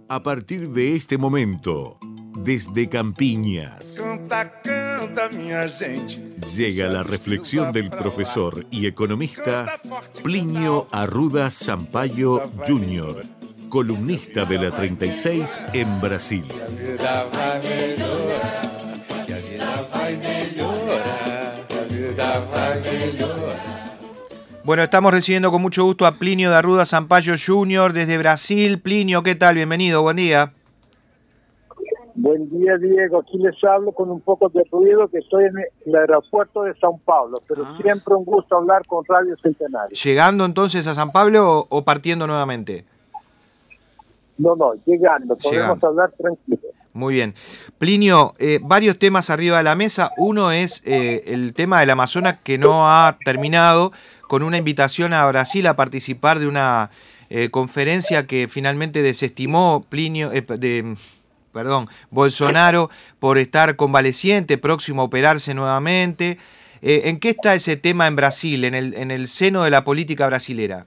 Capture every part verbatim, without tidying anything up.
A partir de este momento, desde Campiñas, Canta, canta, minha gente. llega la reflexión del profesor y economista Plinio Arruda Sampaio júnior, columnista de la treinta y seis en Brasil. Que a vida vai melhorar, que a vida vai melhorar, que a vida vai melhorar. Bueno, estamos recibiendo con mucho gusto a Plinio de Arruda Sampaio júnior desde Brasil. Plinio, ¿qué tal? Bienvenido, buen día. Buen día, Diego. Aquí les hablo con un poco de ruido, que estoy en el aeropuerto de São Paulo, pero ah. siempre un gusto hablar con Radio Centenario. ¿Llegando entonces a San Pablo o, o partiendo nuevamente? No, no, llegando. Podemos llegando. hablar tranquilo. Muy bien. Plinio, eh, varios temas arriba de la mesa. Uno es eh, el tema del Amazonas, que no ha terminado, con una invitación a Brasil a participar de una eh, conferencia que finalmente desestimó Plinio, eh, de, perdón, Bolsonaro por estar convaleciente, próximo a operarse nuevamente. Eh, ¿En qué está ese tema en Brasil, en el, en el seno de la política brasilera?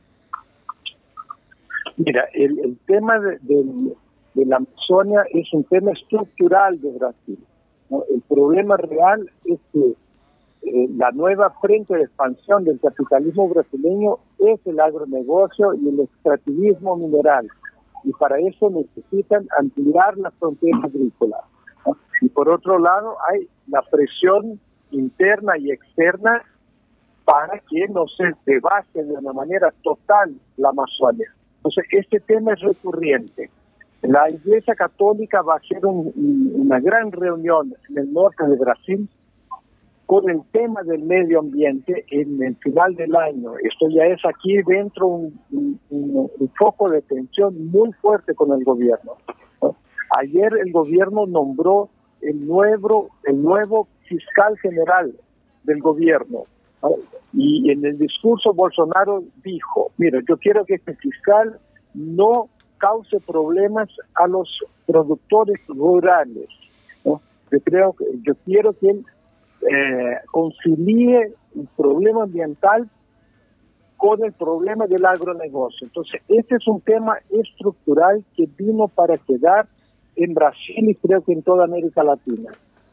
Mira, el, el tema de, de, de la Amazonia es un tema estructural de Brasil, ¿no? El problema real es que eh, la nueva frente de expansión del capitalismo brasileño es el agronegocio y el extractivismo mineral, y para eso necesitan ampliar la frontera agrícola, ¿no? Y por otro lado hay la presión interna y externa para que no se devaste de una manera total la Amazonia. Entonces, este tema es recurrente. La Iglesia Católica va a hacer un, una gran reunión en el norte de Brasil con el tema del medio ambiente en el final del año. Esto ya es aquí dentro un, un, un, un foco de tensión muy fuerte con el gobierno, ¿no? Ayer el gobierno nombró el nuevo, el nuevo fiscal general del gobierno, ¿no? Y en el discurso Bolsonaro dijo, mira, yo quiero que este fiscal no cause problemas a los productores rurales, ¿no? Yo creo que yo quiero que él eh, concilie el problema ambiental con el problema del agronegocio. Entonces, este es un tema estructural que vino para quedar en Brasil y creo que en toda América Latina.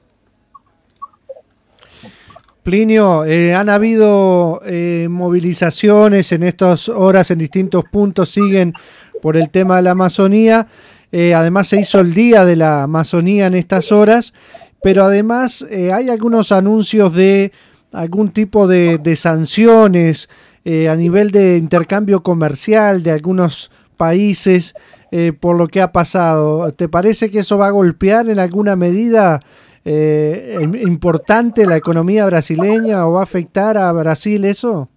Plinio, eh, han habido eh, movilizaciones en estas horas en distintos puntos, siguen por el tema de la Amazonía, eh, además se hizo el Día de la Amazonía en estas horas, pero además eh, hay algunos anuncios de algún tipo de, de sanciones eh, a nivel de intercambio comercial de algunos países eh, por lo que ha pasado. ¿Te parece que eso va a golpear en alguna medida Eh, importante la economía brasileña o va a afectar a Brasil eso?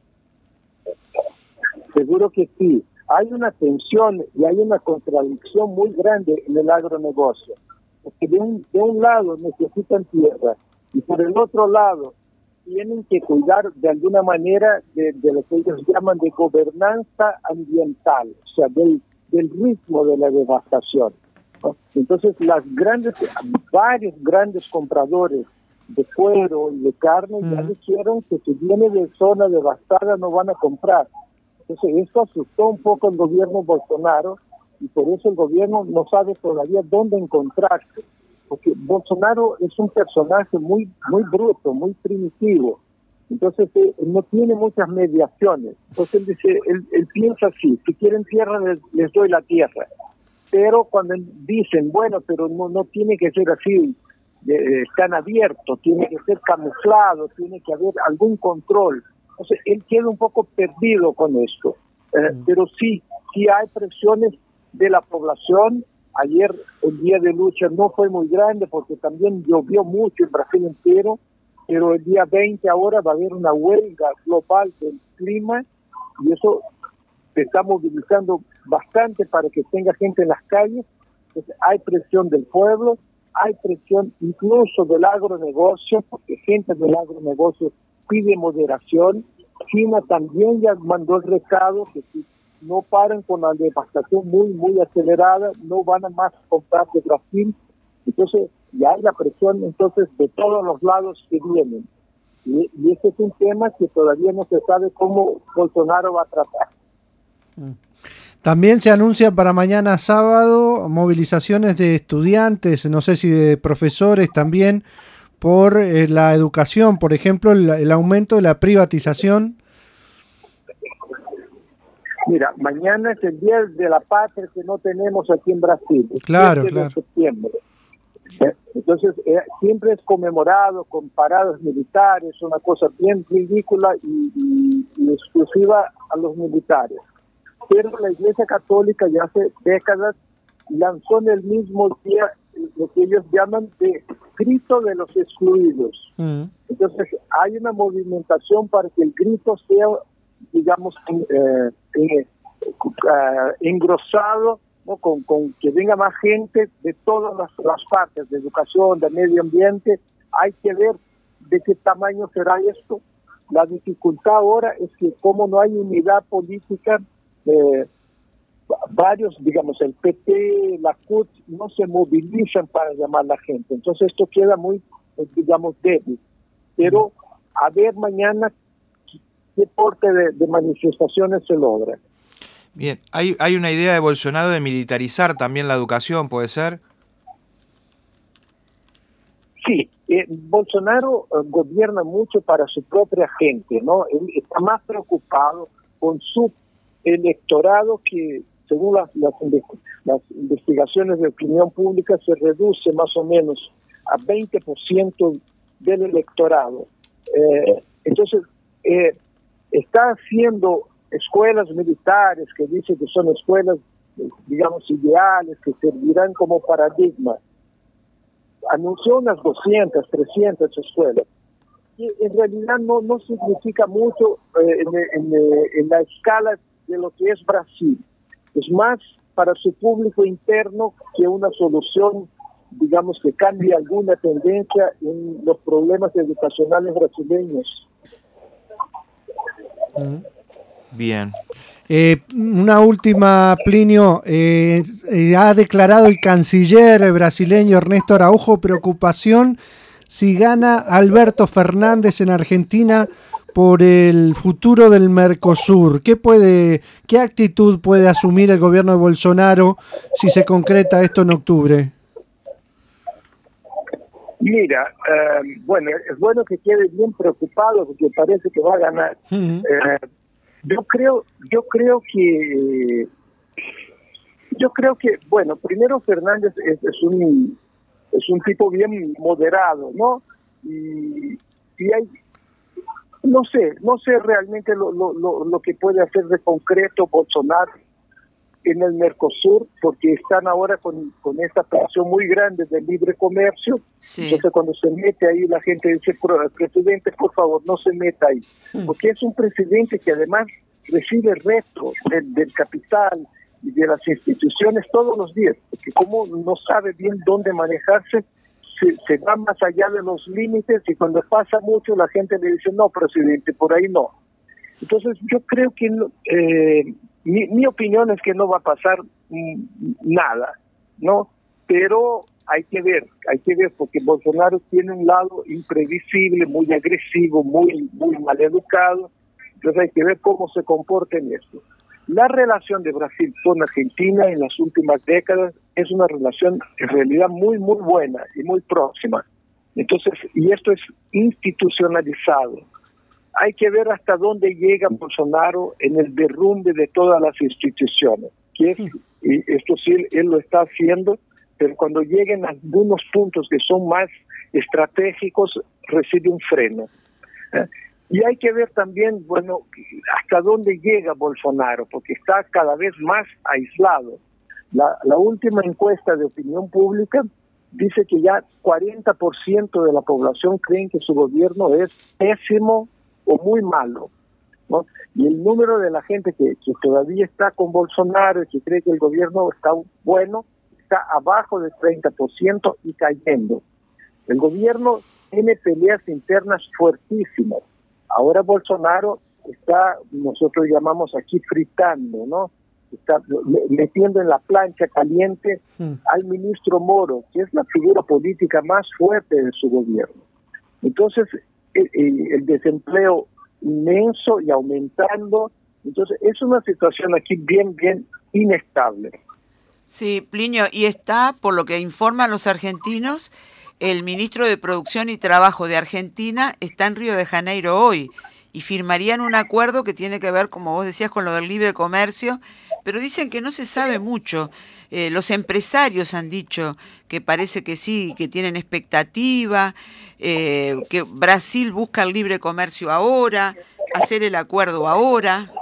Seguro que sí. Hay una tensión y hay una contradicción muy grande en el agronegocio. Porque de un, de un lado necesitan tierra y por el otro lado tienen que cuidar de alguna manera de, de lo que ellos llaman de gobernanza ambiental, o sea, del, del ritmo de la devastación. Entonces, las grandes, varios grandes compradores de cuero y de carne uh-huh. ya dijeron que si viene de zona devastada no van a comprar. Entonces, esto asustó un poco al gobierno Bolsonaro y por eso el gobierno no sabe todavía dónde encontrarse. Porque Bolsonaro es un personaje muy, muy bruto, muy primitivo. Entonces, eh, no tiene muchas mediaciones. Entonces, él dice, él, él piensa así: si quieren tierra, les, les doy la tierra. Pero cuando dicen, bueno, pero no, no tiene que ser así, eh, tan abierto, tiene que ser camuflado, tiene que haber algún control. Entonces, él queda un poco perdido con esto. Eh, mm. Pero sí, sí hay presiones de la población. Ayer el día de lucha no fue muy grande porque también llovió mucho en Brasil entero, pero el día veinte ahora va a haber una huelga global del clima y eso se está movilizando bastante para que tenga gente en las calles. Entonces, hay presión del pueblo, hay presión incluso del agronegocio, porque gente del agronegocio pide moderación. China también ya mandó el recado que si no paran con la devastación muy, muy acelerada, no van a más comprar de Brasil. Entonces, ya hay la presión entonces de todos los lados que vienen. Y, y este es un tema que todavía no se sabe cómo Bolsonaro va a tratar. También se anuncia para mañana sábado movilizaciones de estudiantes, no sé si de profesores también, por eh, la educación, por ejemplo, el, el aumento de la privatización. Mira, mañana es el Día de la Patria que no tenemos aquí en Brasil. Claro, siete claro. de septiembre. Entonces, eh, siempre es conmemorado con paradas militares, una cosa bien ridícula y, y, y exclusiva a los militares. Pero la Iglesia Católica ya hace décadas lanzó en el mismo día lo que ellos llaman de grito de los excluidos. Mm. Entonces, hay una movimentación para que el grito sea, digamos, eh, eh, uh, engrosado, ¿no? Con, con que venga más gente de todas las, las partes, de educación, de medio ambiente. Hay que ver de qué tamaño será esto. La dificultad ahora es que como no hay unidad política, eh, varios, digamos, el P T, la C U T, no se movilizan para llamar a la gente. Entonces esto queda muy, digamos, débil. Pero a ver mañana qué porte de, de manifestaciones se logra. Bien, hay, hay una idea de Bolsonaro de militarizar también la educación, ¿puede ser? Sí, eh, Bolsonaro eh, gobierna mucho para su propia gente, ¿no? Él está más preocupado con su electorado que, según las, las, las investigaciones de opinión pública, se reduce más o menos a veinte por ciento del electorado. Eh, entonces, eh, está haciendo escuelas militares que dicen que son escuelas, digamos, ideales, que servirán como paradigma. Anunció unas doscientas, trescientas escuelas. Y en realidad no, no significa mucho eh, en, en, en la escala de lo que es Brasil. Es más para su público interno que una solución, digamos, que cambie alguna tendencia en los problemas educacionales brasileños. Bien. Eh, una última, Plinio. Eh, eh, ha declarado el canciller brasileño Ernesto Araújo preocupación si gana Alberto Fernández en Argentina por el futuro del Mercosur. ¿Qué puede, qué actitud puede asumir el gobierno de Bolsonaro si se concreta esto en octubre? Mira, eh, bueno, es bueno que quede bien preocupado porque parece que va a ganar. Uh-huh. Eh, yo creo, yo creo que, yo creo que, bueno, primero Fernández es, es un, es un tipo bien moderado, ¿no? Y, y hay, no sé, no sé realmente lo, lo, lo, lo que puede hacer de concreto Bolsonaro en el Mercosur, porque están ahora con, con esta presión muy grande del libre comercio. Sí. Entonces cuando se mete ahí la gente dice, presidente, por favor, no se meta ahí. Mm. Porque es un presidente que además recibe retos del, del capital y de las instituciones todos los días, porque como no sabe bien dónde manejarse, se, se va más allá de los límites y cuando pasa mucho la gente le dice, no, presidente, por ahí no. Entonces yo creo que... Eh, Mi, mi opinión es que no va a pasar mm, nada, ¿no? Pero hay que ver, hay que ver, porque Bolsonaro tiene un lado imprevisible, muy agresivo, muy, muy mal educado, entonces hay que ver cómo se comporta en esto. La relación de Brasil con Argentina en las últimas décadas es una relación en realidad muy, muy buena y muy próxima. Entonces, y esto es institucionalizado. Hay que ver hasta dónde llega Bolsonaro en el derrumbe de todas las instituciones. Que es, y esto sí, él, él lo está haciendo, pero cuando lleguen a algunos puntos que son más estratégicos, recibe un freno. ¿Eh? Y hay que ver también, bueno, hasta dónde llega Bolsonaro, porque está cada vez más aislado. La, la última encuesta de opinión pública dice que ya cuarenta por ciento de la población creen que su gobierno es pésimo o muy malo, ¿no? Y el número de la gente que, que todavía está con Bolsonaro y que cree que el gobierno está bueno, está abajo del treinta por ciento y cayendo. El gobierno tiene peleas internas fuertísimas. Ahora Bolsonaro está, nosotros llamamos aquí fritando, ¿no? Está metiendo en la plancha caliente mm. al ministro Moro, que es la figura política más fuerte de su gobierno. Entonces, el, el desempleo inmenso y aumentando. Entonces, es una situación aquí bien, bien inestable. Sí, Plinio, y está, por lo que informan los argentinos, el ministro de Producción y Trabajo de Argentina está en Río de Janeiro hoy y firmarían un acuerdo que tiene que ver, como vos decías, con lo del libre comercio, pero dicen que no se sabe mucho. Eh, los empresarios han dicho que parece que sí, que tienen expectativa, eh, que Brasil busca el libre comercio ahora, hacer el acuerdo ahora.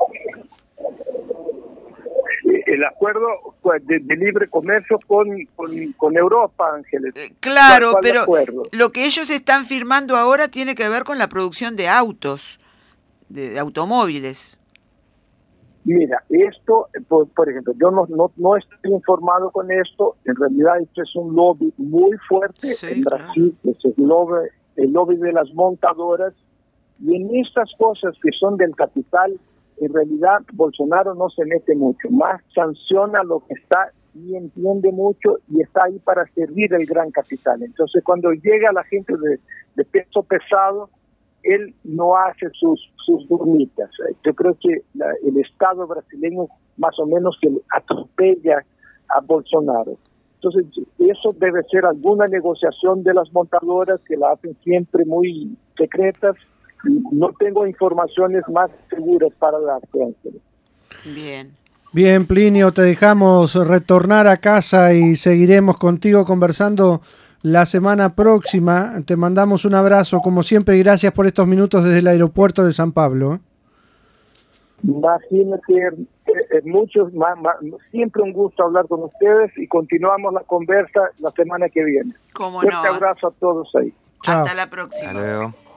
El acuerdo de, de libre comercio con, con, con Europa, Ángeles. Eh, claro, ¿Cuál, cuál pero acuerdo? Lo que ellos están firmando ahora tiene que ver con la producción de autos, de, de automóviles. Mira, esto, por, por ejemplo, yo no, no, no estoy informado con esto. En realidad esto es un lobby muy fuerte Sí, en Brasil, claro. Es el lobby, el lobby de las montadoras. Y en estas cosas que son del capital, en realidad Bolsonaro no se mete mucho, más sanciona lo que está y entiende mucho y está ahí para servir el gran capital. Entonces cuando llega la gente de, de peso pesado, él no hace sus, sus durmitas. Yo creo que la, el Estado brasileño más o menos que atropella a Bolsonaro. Entonces eso debe ser alguna negociación de las montadoras que la hacen siempre muy secretas. No tengo informaciones más seguras para darte. Bien. Bien, Plinio, te dejamos retornar a casa y seguiremos contigo conversando la semana próxima. Te mandamos un abrazo, como siempre, y gracias por estos minutos desde el aeropuerto de San Pablo. Imagínate, eh, muchos, más, más, siempre un gusto hablar con ustedes y continuamos la conversa la semana que viene. ¿Cómo Fuerte no? abrazo a todos ahí. Hasta Chao. la próxima. Hasta luego.